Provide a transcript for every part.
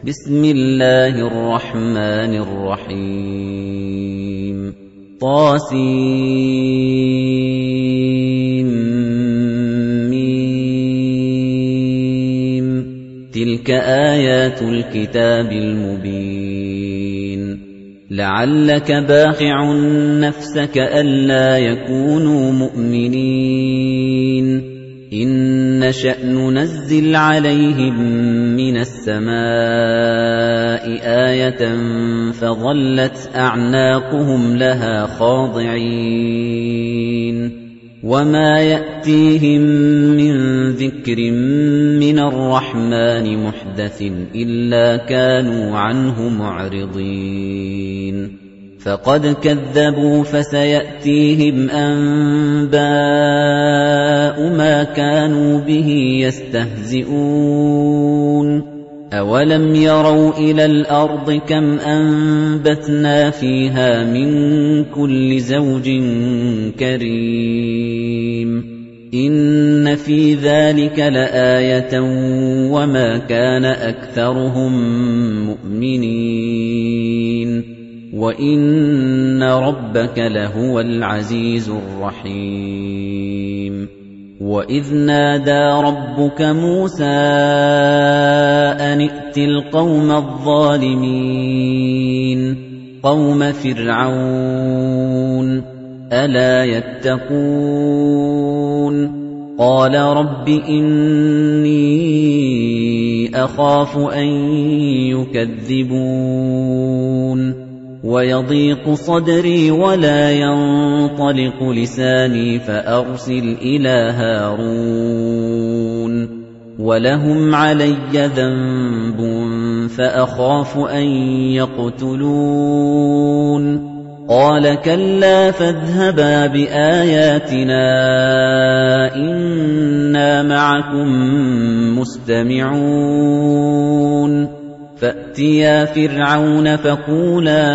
بسم الله الرحمن الرحيم طاسيم تلك آيات الكتاب المبين لعلك باخع نفسك ألا يكونوا مؤمنين إن نشأ ننزل عليهم من السماء آية فظلت أعناقهم لها خاضعين وما يأتيهم من ذكر من الرحمن محدث إلا كانوا عنه معرضين فقد كذبوا فسيأتيهم أنباء ما كانوا به يستهزئون أولم يروا إلى الأرض كم أنبتنا فيها من كل زوج كريم إن في ذلك لآية وما كان أكثرهم مؤمنين وَإِنَّ رَبَّكَ لَهُوَ الْعَزِيزُ الرَّحِيمُ وَإِذْ نَادَى رَبُّكَ مُوسَىٰ أَنِ ائْتِ الْقَوْمَ الظَّالِمِينَ قَوْمَ فِرْعَوْنَ أَلَا يَتَّقُونَ قَالَ رَبِّ إِنِّي أَخَافُ أَن يُكَذِّبُونِ وَيَضِيقُ صَدْرِي وَلَا يَنطَلِقُ لِسَانِي فَأَرْسِلْ إِلَىٰ هَارُونَ وَلَهُمْ عَلَيَّ ذَنبٌ فَأَخَافُ أَن يَقْتُلُونِ قَالَ كَلَّا فَاذْهَبَا بِآيَاتِنَا إِنَّا مَعَكُم مُّسْتَمِعُونَ فَأْتِيَا فِرْعَوْنَ فَقُولَا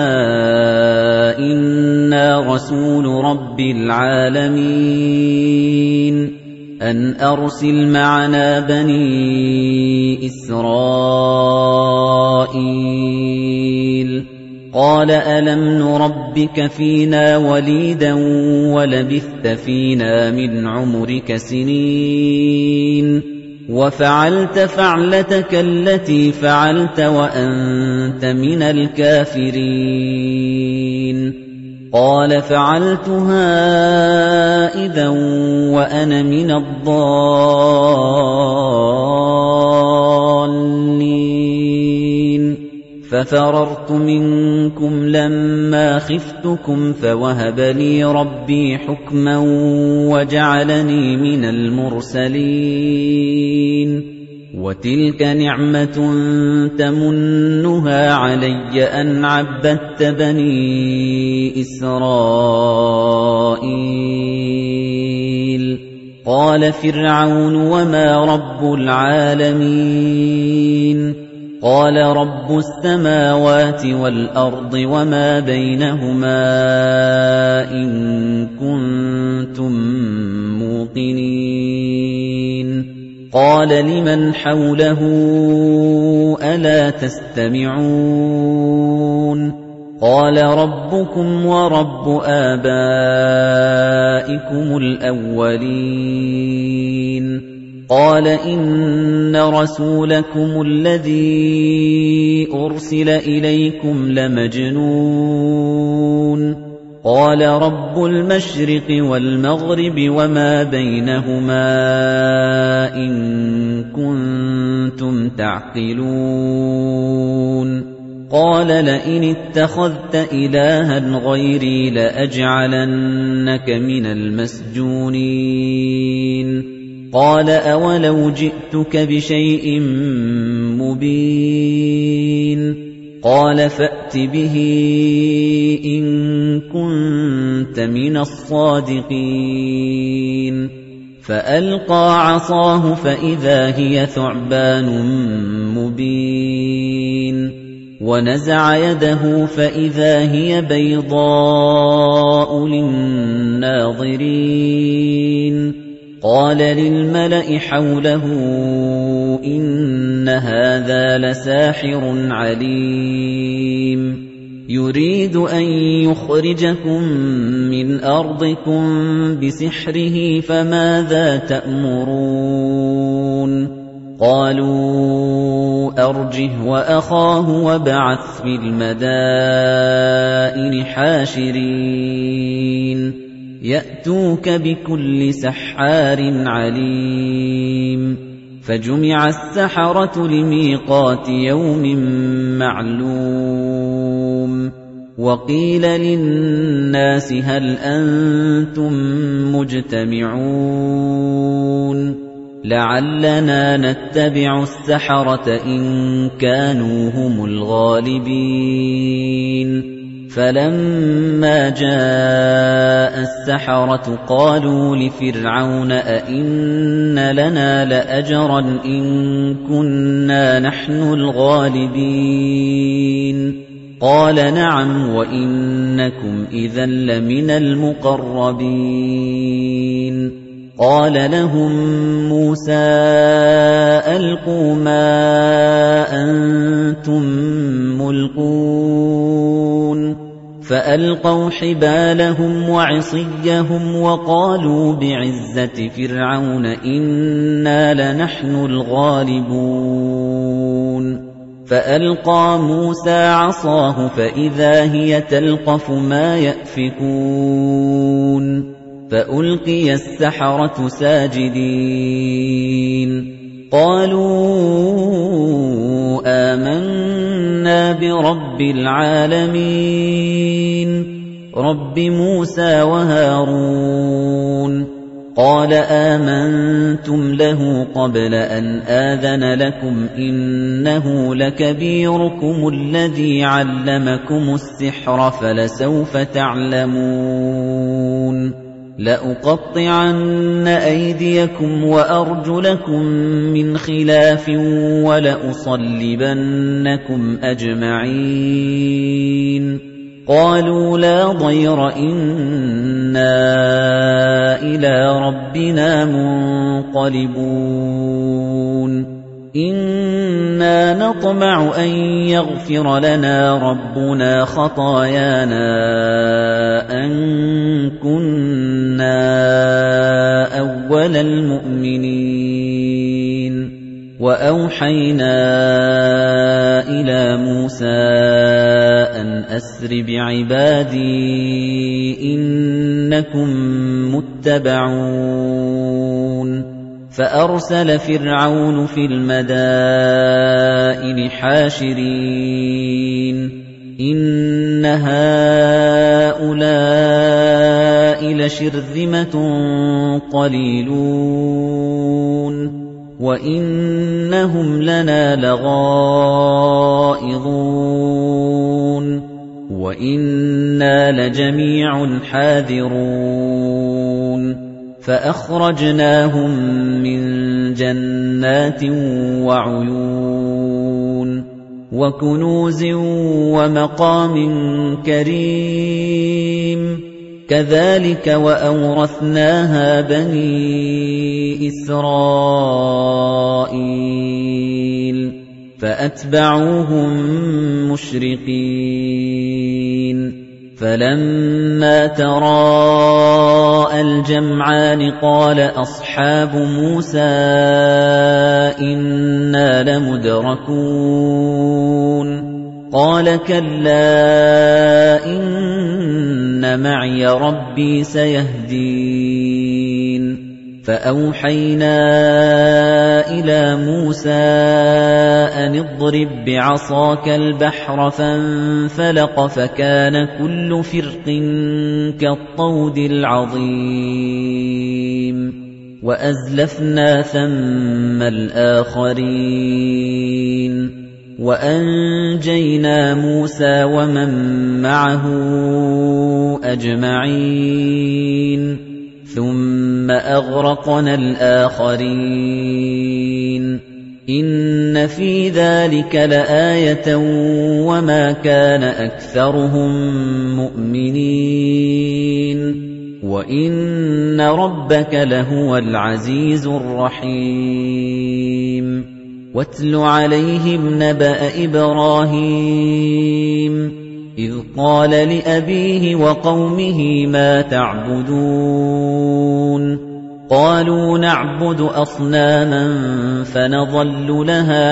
إِنَّا رَسُولُ رَبِّ الْعَالَمِينَ أَنْ أَرْسِلْ مَعَنَا بَنِي إِسْرَائِيلَ قَالَ أَلَمْ نُرَبِّكَ فِينَا وَلِيدًا وَلَبِثْتَ فِينَا مِنْ عُمُرِكَ سِنِينَ وَفَعَلْتَ فَعْلَتَكَ الَّتِي فَعَلْتَ وَأَنتَ مِنَ الْكَافِرِينَ قَالَ فَعَلْتُهَا إِذًا وَأَنَا مِنَ الضَّالِّينَ فَفَرَرْتُ مِنكُمْ لَمَّا خِفْتُكُمْ فَوَهَبَ لِي رَبِّي حُكْمًا وَجَعَلَنِي مِنَ الْمُرْسَلِينَ وَتِلْكَ نِعْمَةٌ تَمُنُّهَا عَلَيَّ أَنْ عَبَّدتَّ بَنِي إِسْرَائِيلَ قَالَ فِرْعَوْنُ وَمَا رَبُّ الْعَالَمِينَ قَالَ رَبُّ السَّمَاوَاتِ وَالْأَرْضِ وَمَا بَيْنَهُمَا إِن كُنتُم مُّوقِنِينَ قَالَ لِمَنْ حَوْلَهُ أَلَا تَسْتَمِعُونَ قَالَ رَبُّكُمْ وَرَبُّ آبَائِكُمُ الْأَوَّلِينَ قَالَ إِنَّ رَسُولَكُمُ الَّذِي أُرْسِلَ إِلَيْكُمْ لَمَجْنُونٌ قَالَ رَبُّ الْمَشْرِقِ وَالْمَغْرِبِ وَمَا بَيْنَهُمَا إِن كُنتُمْ تَعْقِلُونَ قَالَ لَئِنِ اتَّخَذْتَ إِلَٰهًا غَيْرِي لَأَجْعَلَنَّكَ مِنَ الْمَسْجُونِينَ قَالَ أَوَلَوْ جِئْتُكَ بِشَيْءٍ مُّبِينٍ قَالَ فَأْتِ بِهِ إِن كُنتَ مِنَ الصَّادِقِينَ فَأَلْقَىٰ عَصَاهُ فَإِذَا هِيَ ثُعْبَانٌ مُّبِينٌ وَنَزَعَ يَدَهُ فَإِذَا هِيَ بَيْضَاءُ لِلنَّاظِرِينَ قال للملأ حوله إن هذا لساحر عليم يريد أن يخرجكم من أرضكم بسحره فماذا تأمرون قالوا أرجه وأخاه وابعث في المدائن حاشرين يأتوك بكل سحار عليم فجمع السحرة لميقات يوم معلوم وقيل للناس هل أنتم مجتمعون لعلنا نتبع السحرة إن كانوا هم الغالبين فلما جاء السحرة قالوا لفرعون أئن لنا لأجرا إن كنا نحن الغالبين قال نعم وإنكم إذا لمن المقربين قال لهم موسى ألقوا ما أنتم ملقون فألقوا حبالهم وعصيهم وقالوا بعزة فرعون إنا لنحن الغالبون فألقى موسى عصاه فإذا هي تلقف ما يأفكون فألقي السحرة ساجدين قالوا آمنا برب العالمين رب موسى وهارون قال آمنتم له قبل أن آذن لكم إنه لكبيركم الذي علمكم السحر فلسوف تعلمون لأقطعن أيديكم وأرجلكم من خلاف ولأصلبنكم أجمعين قالوا لا ضير إنا إلى ربنا منقلبون إنا نطمع أن يغفر لنا ربنا خطايانا أن كنا أول المؤمنين وأوحينا إلى موسى أن أسر بعبادي إنكم متبعون فأرسل فرعون في المدائن حاشرين إن هؤلاء لشرذمة قليلون وإنهم لنا لغائظون وإنا لجميع حاذرون فأخرجناهم من جنات وعيون وكنوز ومقام كريم كذلك وأورثناها بني إسرائيل فأتبعوهم مشرقين فلما تراءى الجمعان قال أصحاب موسى إنا لمدركون قال كلا إن معي ربي سيهدين فأوحينا إلى موسى أن اضرب بعصاك البحر فانفلق فكان كل فرق كالطود العظيم وأزلفنا ثم الآخرين وأنجينا موسى ومن معه أجمعين ثم أغرقنا الآخرين إن في ذلك لآية وما كان أكثرهم مؤمنين وَإِنَّ رَبَّكَ لَهُوَ الْعَزِيزُ الرَّحِيمُ وَاتْلُ عَلَيْهِمْ نَبَأَ إِبْرَاهِيمَ إِذْ قَالَ لِأَبِيهِ وَقَوْمِهِ مَا تَعْبُدُونَ قَالُوا نَعْبُدُ أَصْنَامًا فَنَظَلُّ لَهَا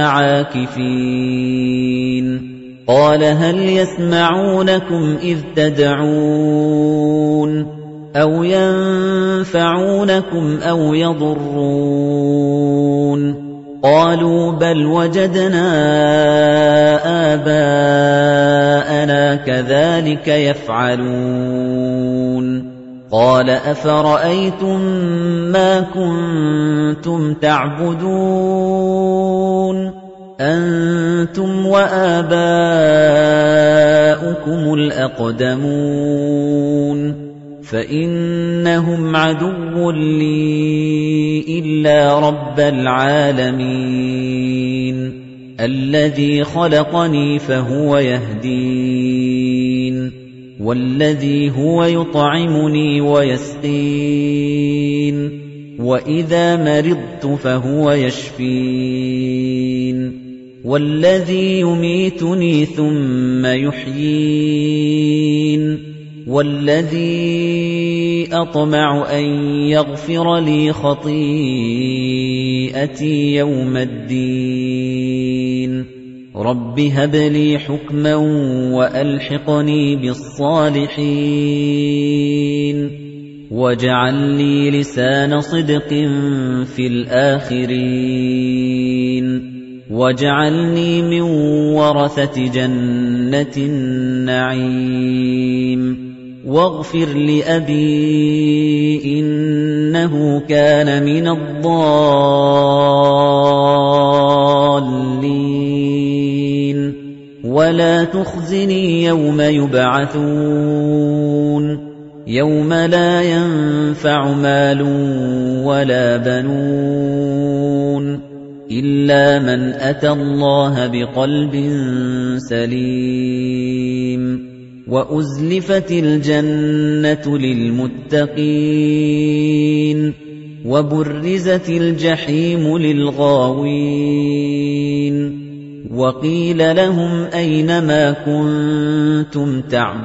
عَاكِفِينَ قَالَ هَلْ يَسْمَعُونَكُمْ إِذْ تَدْعُونَ أَوْ يَنفَعُونَكُمْ أَوْ يَضُرُّونَ قَالُوا بَلْ وَجَدْنَا آبَاءَنَا كَذَلِكَ يَفْعَلُونَ قَالَ أَفَرَأَيْتُم مَّا كُنتُمْ تَعْبُدُونَ أَنتُمْ وَآبَاؤُكُمُ الْأَقْدَمُونَ فَإِنَّهُمْ عَدُوٌّ لِّي إِلَّا رَبَّ الْعَالَمِينَ الَّذِي خَلَقَنِي فَهُوَ يَهْدِينِ وَالَّذِي هُوَ يُطْعِمُنِي وَيَسْقِينِ وَإِذَا مَرِضْتُ فَهُوَ يَشْفِينِ وَالَّذِي يُمِيتُنِي ثُمَّ يُحْيِينِ وَالَّذِي أَطْمَعُ أَن يَغْفِرَ لِي خَطِيئَتِي يَوْمَ الدِّينِ رَبِّ هَبْ لِي حُكْمًا وَأَلْحِقْنِي بِالصَّالِحِينَ وَاجْعَل لِّي لِسَانَ صِدْقٍ فِي الْآخِرِينَ وَاجْعَلْنِي مِن وَرَثَةِ جَنَّةِ النَّعِيمِ وَاغْفِرْ لِأَبِي إِنَّهُ كَانَ مِنَ الضَّالِّينَ وَلَا تُخْزِنِي يَوْمَ يُبْعَثُونَ يَوْمَ لَا يَنفَعُ مَالٌ وَلَا بَنُونَ إِلَّا مَنْ أَتَى اللَّهَ بِقَلْبٍ سَلِيمٍ وَأُزْلِفَتِ الْجَنَّةُ لِلْمُتَّقِينَ وَبُرِّزَتِ الْجَحِيمُ لِلْغَاوِينَ وَقِيلَ لَهُمْ أَيْنَ مَا كُنتُمْ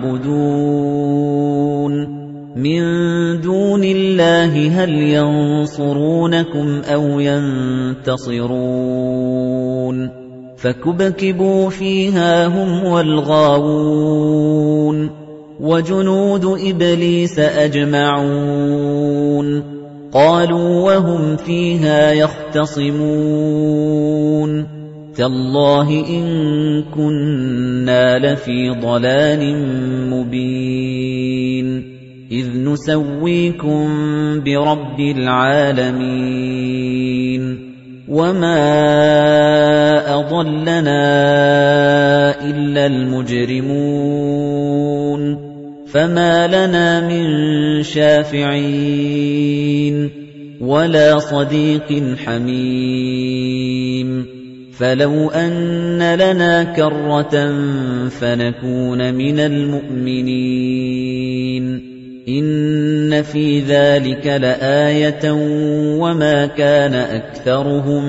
تَعْبُدُونَ مِن دُونِ اللَّهِ هَلْ يَنصُرُونَكُمْ أَوْ يَنتَصِرُونَ فَكُبْكِبُوا فِيهَا هُمْ وَالْغَاوُونَ وَجُنُودُ إِبْلِيسَ أَجْمَعُونَ قَالُوا وَهُمْ فِيهَا يَخْتَصِمُونَ تَاللَّهِ إِن كُنَّا لَفِي ضَلَالٍ مُّبِينٍ إِذْ نُسَوِّيكُم بِرَبِّ الْعَالَمِينَ وَمَا أَضَلَّنَا إِلَّا الْمُجْرِمُونَ فَمَا لَنَا مِن شَافِعِينَ وَلَا صَدِيقٍ حَمِيمٍ فَلَوْ أَنَّ لَنَا كَرَّةً فَنَكُونَ مِنَ الْمُؤْمِنِينَ إِنَّ فِي ذَلِكَ لَآيَةً وَمَا كَانَ أَكْثَرُهُم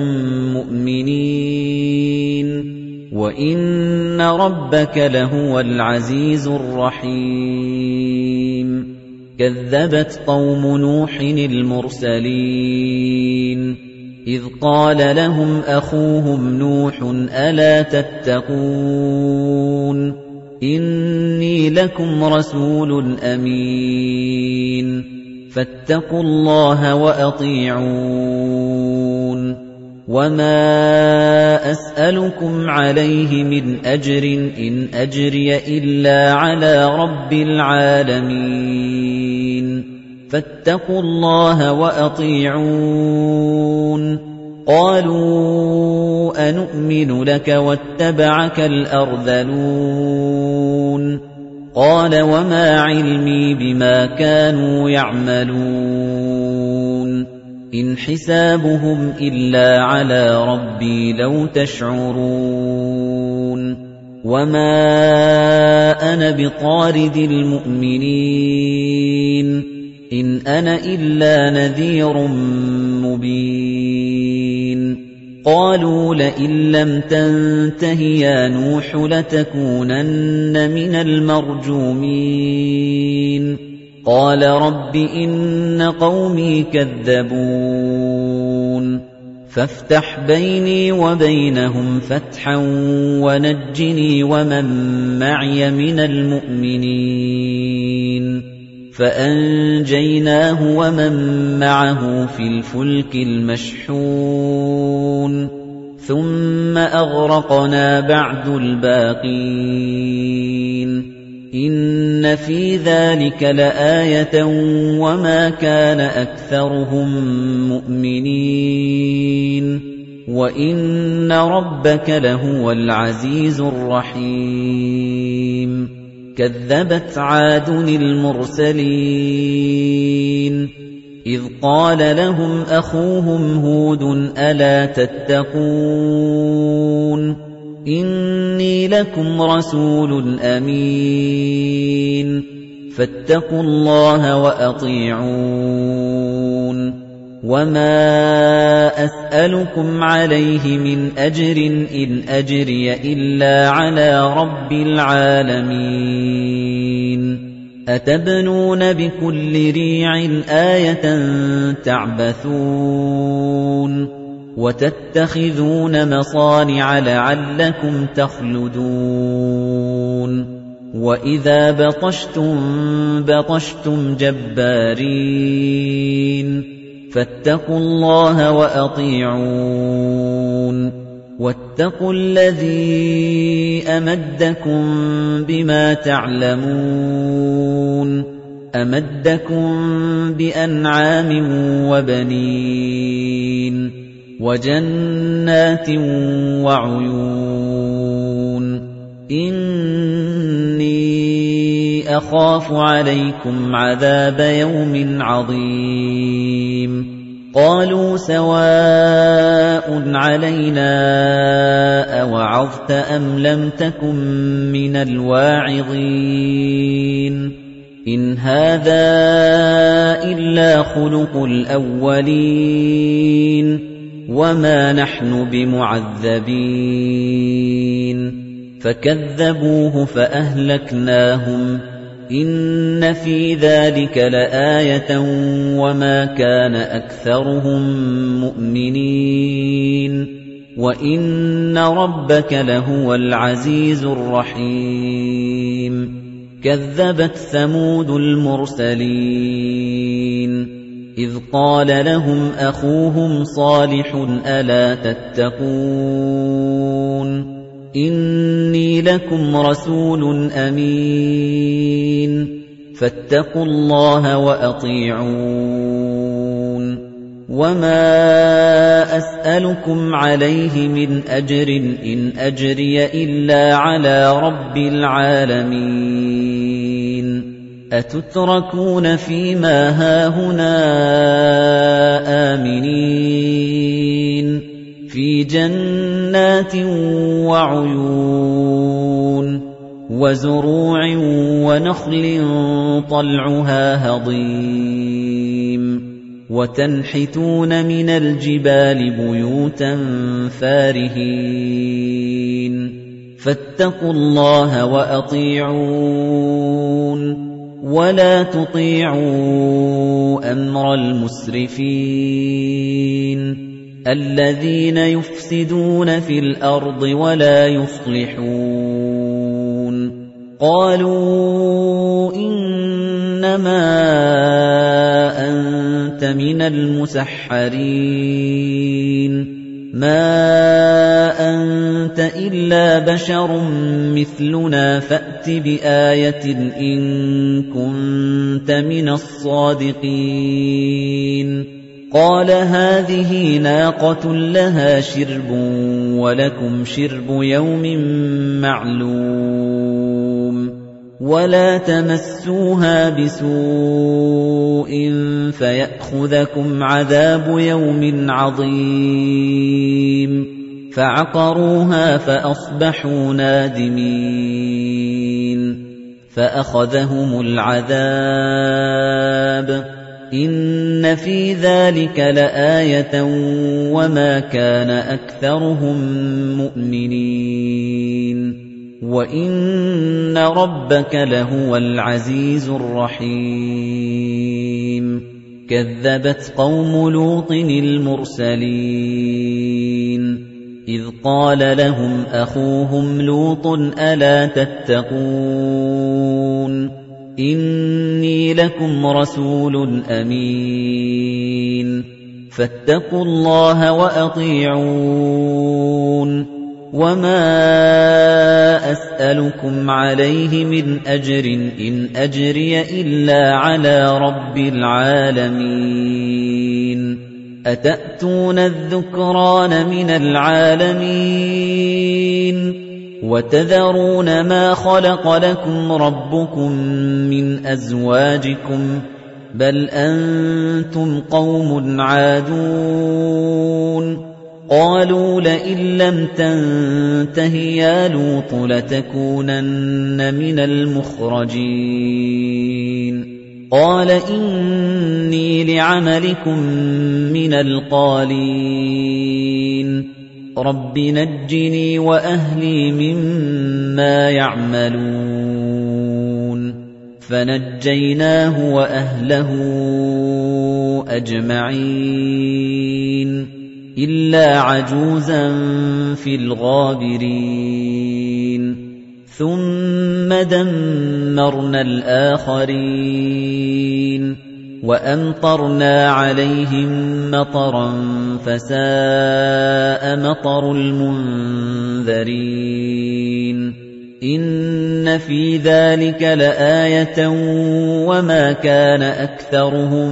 مُّؤْمِنِينَ وَإِنَّ رَبَّكَ لَهُوَ الْعَزِيزُ الرَّحِيمُ كَذَّبَتْ قَوْمُ نُوحٍ الْمُرْسَلِينَ إِذْ قَالَ لَهُمْ أَخُوهُمْ نُوحٌ أَلَا تَتَّقُونَ إِنِّي لَكُمْ رَسُولٌ أَمِينٌ فَاتَّقُوا اللَّهَ وَأَطِيعُونِ وَمَا أَسْأَلُكُمْ عَلَيْهِ مِنْ أَجْرٍ إِنْ أَجْرِيَ إِلَّا عَلَى رَبِّ الْعَالَمِينَ فَاتَّقُوا اللَّهَ وَأَطِيعُونِ قَالُوا أَنُؤْمِنُ لَكَ وَاتَّبَعَكَ الْأَرْذَلُونَ قَالَ وَمَا عِلْمِي بِمَا كَانُوا يَعْمَلُونَ إِنْ حِسَابُهُمْ إِلَّا عَلَى رَبِّي لَوْ تَشْعُرُونَ وَمَا أَنَا بِطَارِدِ الْمُؤْمِنِينَ إِنْ أَنَا إِلَّا نَذِيرٌ مُبِينٌ قَالُوا لَئِن لَّمْ تَنْتَهِ يَا نُوحُ لَتَكُونَنَّ مِنَ الْمَرْجُومِينَ قَالَ رَبِّ إِنَّ قَوْمِي كَذَّبُونِ فَافْتَحْ بَيْنِي وَبَيْنَهُمْ فَتْحًا وَنَجِّنِي وَمَن مَّعِيَ مِنَ الْمُؤْمِنِينَ فَأَنجَيْنَاهُ وَمَن معه في الْفُلْكِ الْمَشْحُونِ ثُمَّ أَغْرَقْنَا بَعْدُ الْبَاقِينَ إِنَّ فِي ذَلِكَ لَآيَةً وَمَا كَانَ أَكْثَرُهُم مُّؤْمِنِينَ وَإِنَّ رَبَّكَ لَهُوَ الْعَزِيزُ الرَّحِيمُ كَذَّبَتْ عَادٌ الْمُرْسَلِينَ إِذْ قَالَ لَهُمْ أَخُوهُمْ هُودٌ أَلَا تَتَّقُونَ إِنِّي لَكُمْ رَسُولٌ أَمِينٌ فَاتَّقُوا اللَّهَ وَأَطِيعُونِ وَمَا أَسْأَلُكُمْ عَلَيْهِ مِنْ أَجْرٍ إِنْ أَجْرِيَ إِلَّا عَلَى رَبِّ الْعَالَمِينَ أَتَبْنُونَ بِكُلِّ رِيعٍ آيَةً تَعْبَثُونَ وَتَتَّخِذُونَ مَصَانِعَ لَعَلَّكُمْ تَخْلُدُونَ وَإِذَا بَطَشْتُمْ جَبَّارِينَ فَاتَّقُوا اللَّهَ وَأَطِيعُونِ وَاتَّقُوا الَّذِي أَمَدَّكُم بِمَا تَعْلَمُونَ أَمَدَّكُم بِأَنْعَامٍ وَبَنِينَ وَجَنَّاتٍ وَعُيُونٍ إِنِّي أَخَافُ عَلَيْكُمْ عَذَابَ يَوْمٍ عَظِيمٍ قَالُوا سَوَاءٌ عَلَيْنَا أَوَعَظْتَ أَمْ لَمْ تَكُن مِّنَ الْوَاعِظِينَ إِنْ هَذَا إِلَّا خُلُقُ الْأَوَّلِينَ وَمَا نَحْنُ بِمُعَذَّبِينَ فَكَذَّبُوهُ فَأَهْلَكْنَاهُمْ إِنَّ فِي ذَلِكَ لَآيَةً وَمَا كَانَ أَكْثَرُهُم مُّؤْمِنِينَ وَإِنَّ رَبَّكَ لَهُوَ الْعَزِيزُ الرَّحِيمُ كَذَّبَتْ ثَمُودُ الْمُرْسَلِينَ إِذْ قَالَ لَهُمْ أَخُوهُمْ صَالِحٌ أَلَا تَتَّقُونَ إِنِّي لَكُمْ رَسُولٌ أَمِينٌ فَاتَّقُوا اللَّهَ وَأَطِيعُونِ وَمَا أَسْأَلُكُمْ عَلَيْهِ مِنْ أَجْرٍ إِنْ أَجْرِيَ إِلَّا عَلَى رَبِّ الْعَالَمِينَ أَتُتْرَكُونَ فِيمَا هَاهُنَا آمِنِينَ فِي جَنَّاتٍ وَعُيُونٍ وَزُرُوعٍ وَنَخْلٍ طَلْعُهَا هَضِيمٌ وَتَنْحِتُونَ مِنَ الْجِبَالِ بُيُوتًا فَارِهِينَ فَاتَّقُوا اللَّهَ وَأَطِيعُونِ وَلَا تُطِيعُوا أَمْرَ الْمُسْرِفِينَ الَّذِينَ يُفْسِدُونَ فِي الْأَرْضِ وَلَا يُصْلِحُونَ قَالُوا إِنَّمَا أَنتَ مِنَ الْمُسَحَّرِينَ مَا أَنتَ إِلَّا بَشَرٌ مِثْلُنَا فَأْتِ بِآيَةٍ إِن كُنتَ مِنَ الصَّادِقِينَ قَالَ هَٰذِهِ نَاقَةٌ لَّهَا شِرْبٌ وَلَكُمْ شِرْبُ يَوْمٍ مَّعْلُومٍ وَلَا تَمَسُّوهَا بِسُوءٍ فَيَأْخُذَكُمْ عَذَابُ يَوْمٍ عَظِيمٍ فَعَقَرُوهَا فَأَصْبَحُوا نَادِمِينَ فَأَخَذَهُمُ الْعَذَابُ إِنَّ فِي ذَلِكَ لَآيَةً وَمَا كَانَ أَكْثَرُهُم مُّؤْمِنِينَ وَإِنَّ رَبَّكَ لَهُوَ الْعَزِيزُ الرَّحِيمُ كَذَّبَتْ قَوْمُ لُوطٍ الْمُرْسَلِينَ إِذْ قَالَ لَهُمْ أَخُوهُمْ لُوطٌ أَلَا تَتَّقُونَ إِنِّي لَكُمْ رَسُولٌ أَمِينٌ فَاتَّقُوا اللَّهَ وَأَطِيعُونِ وَمَا أَسْأَلُكُمْ عَلَيْهِ مِنْ أَجْرٍ إِنْ أَجْرِيَ إِلَّا عَلَى رَبِّ الْعَالَمِينَ أَتَأْتُونَ الذُّكْرَانَ مِنَ الْعَالَمِينَ وَتَذَرُونَ مَا خَلَقَ لَكُمْ رَبُّكُم مِّنْ أَزْوَاجِكُمْ بَلْ أَنتُمْ قَوْمٌ عَادُونَ قَالُوا لَئِن لَّمْ تَنتَهِ يَا لُوطُ لَتَكُونَنَّ مِنَ الْمُخْرَجِينَ قَالَ إِنِّي لِعَمَلِكُم مِّنَ الْقَالِينَ رَبِّ نَجِّنِي وَأَهْلِي مِمَّا يَعْمَلُونَ فَنَجَّيْنَاهُ وَأَهْلَهُ أَجْمَعِينَ إِلَّا عَجُوزًا فِي الْغَابِرِينَ ثُمَّ دَمَّرْنَا الْآخَرِينَ وَأَمْطَرْنَا عَلَيْهِم مَّطَرًا فَسَاءَ مَطَرُ الْمُنذَرِينَ إِنَّ فِي ذَلِكَ لَآيَةً وَمَا كَانَ أَكْثَرُهُم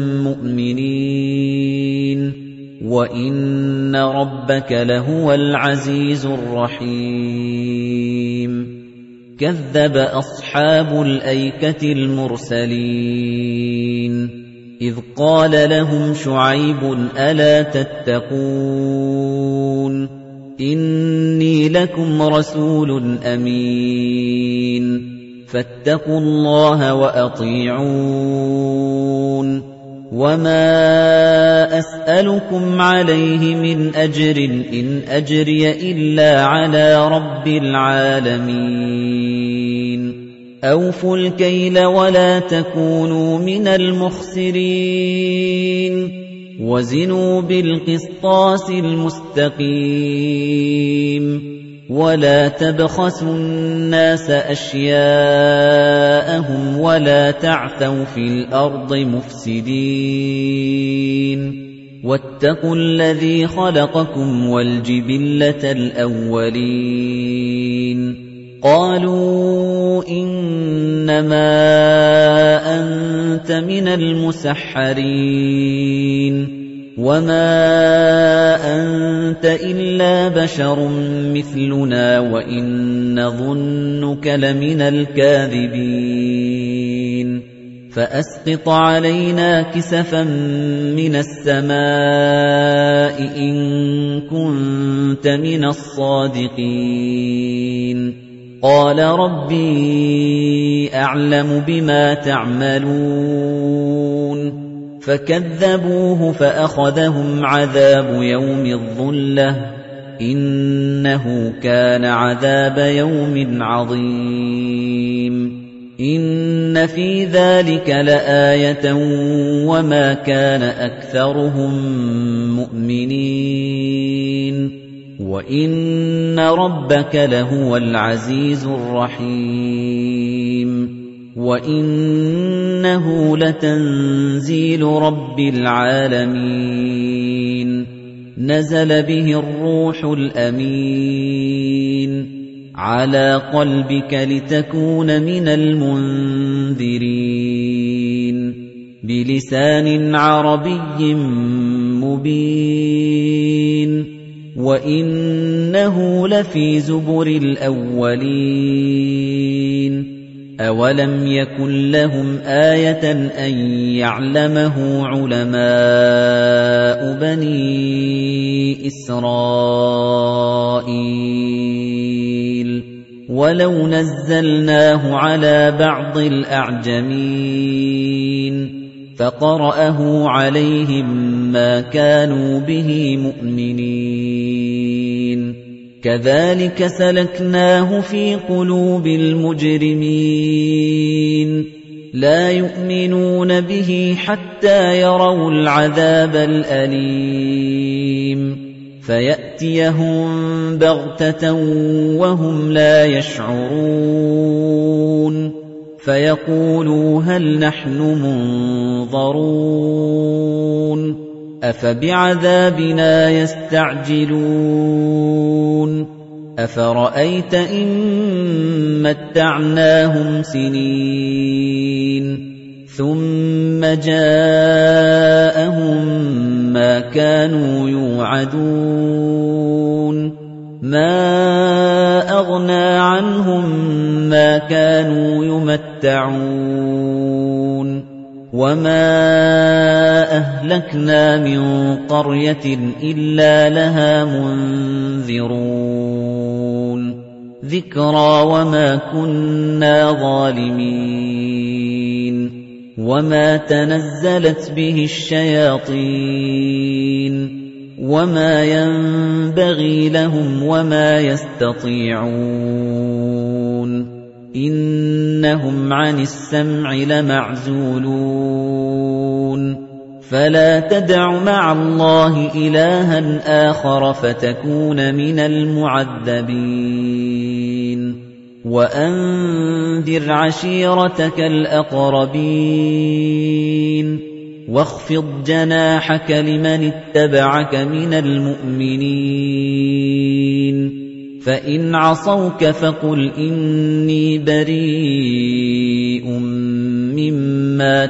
مُّؤْمِنِينَ وَإِنَّ رَبَّكَ لَهُوَ الْعَزِيزُ الرَّحِيمُ كَذَّبَ أَصْحَابُ الْأَيْكَةِ الْمُرْسَلِينَ إِذْ قَالَ لَهُمْ شُعَيْبٌ أَلَا تَتَّقُونَ إِنِّي لَكُمْ رَسُولٌ أَمِينٌ فَاتَّقُوا اللَّهَ وَأَطِيعُونِ وَمَا أَسْأَلُكُمْ عَلَيْهِ مِنْ أَجْرٍ إِنْ أَجْرِيَ إِلَّا عَلَى رَبِّ الْعَالَمِينَ أَوْفُوا الْكَيْلَ وَلَا تَكُونُوا مِنَ الْمُخْسِرِينَ وَزِنُوا بِالْقِسْطَاسِ الْمُسْتَقِيمِ وَلَا تَبْخَسُوا النَّاسَ أَشْيَاءَهُمْ وَلَا تَعْثَوْا فِي الْأَرْضِ مُفْسِدِينَ وَاتَّقُوا الَّذِي خَلَقَكُمْ وَالْجِبِلَّةَ الْأَوَّلِينَ قَالُوا إِنَّمَا أَنتَ مِنَ الْمُسَحَّرِينَ وَمَا أَنتَ إِلَّا بَشَرٌ مِثْلُنَا وَإِن نَّظُنُّكَ لَمِنَ الْكَاذِبِينَ فَأَسْقِطْ عَلَيْنَا كِسَفًا مِّنَ السَّمَاءِ إِن كُنتَ مِنَ الصَّادِقِينَ قَالَ رَبِّي أَعْلَمُ بِمَا تَعْمَلُونَ فَكَذَّبُوهُ فَأَخَذَهُمْ عَذَابُ يَوْمِ الظُّلَّةِ إِنَّهُ كَانَ عَذَابَ يَوْمٍ عَظِيمٍ إِنَّ فِي ذَلِكَ لَآيَةً وَمَا كَانَ أَكْثَرُهُم مُّؤْمِنِينَ وَإِنَّ رَبَّكَ لَهُوَ الْعَزِيزُ الرَّحِيمُ وَإِنَّهُ لَتَنزِيلُ رَبِّ الْعَالَمِينَ نَزَلَ بِهِ الرُّوحُ الْأَمِينُ عَلَى قَلْبِكَ لِتَكُونَ مِنَ الْمُنذِرِينَ بِلِسَانٍ عَرَبِيٍّ مُبِينٍ وَإِنَّهُ لَفِي زُبُرِ الْأَوَّلِينَ أَوَلَمْ يَكُنْ لَهُمْ آيَةً أَن يَعْلَمَهُ عُلَمَاءُ بَنِي إِسْرَائِيلَ وَلَوْ نَزَّلْنَاهُ عَلَى بَعْضِ الْأَعْجَمِينَ فقرأه عليهم ما كانوا به مؤمنين كذلك سلكناه في قلوب المجرمين لا يؤمنون به حتى يروا العذاب الأليم فيأتيهم بغتة وهم لا يشعرون فيقولوا هل نحن منظرون أفبعذابنا يستعجلون أفرأيت إن متعناهم سنين ثم جاءهم ما كانوا يوعدون ما أغنى عنهم ما كانوا يمتعون وما أهلكنا من قرية إلا لها منذرون ذكرى وما كنا ظالمين وما تنزلت به الشياطين وما ينبغي لهم وما يستطيعون إنهم عن السمع لمعزولون فلا تدع مع الله إلها آخر فتكون من المعذبين وأنذر عشيرتك الأقربين واخفض جناحك لمن اتبعك من المؤمنين فإن عصوك فقل إني بريء مما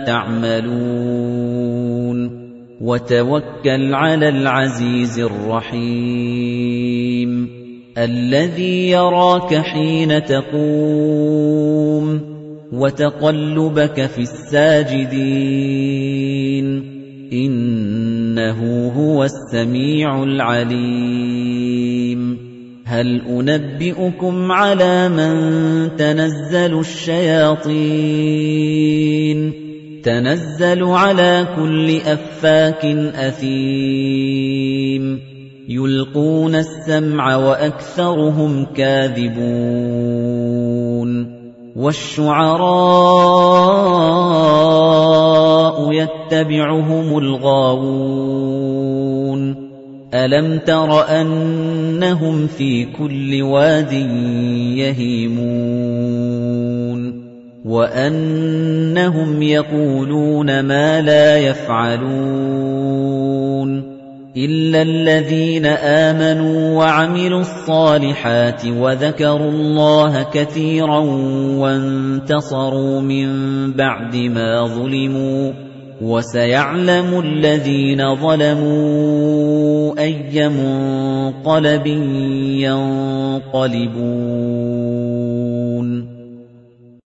تعملون وتوكل على العزيز الرحيم الذي يراك حين تقوم وتقلبك في الساجدين إنه هو السميع العليم هل أنبئكم على من تنزل الشياطين تنزل على كل أفاك أثيم يلقون السمع وأكثرهم كاذبون والشعراء يتبعهم الغاوون ألم تر أنهم في كل واد يهيمون وأنهم يقولون ما لا يفعلون إلا الذين آمنوا وعملوا الصالحات وذكروا الله كثيرا وانتصروا من بعد ما ظلموا وسيعلم الذين ظلموا أي منقلب ينقلبون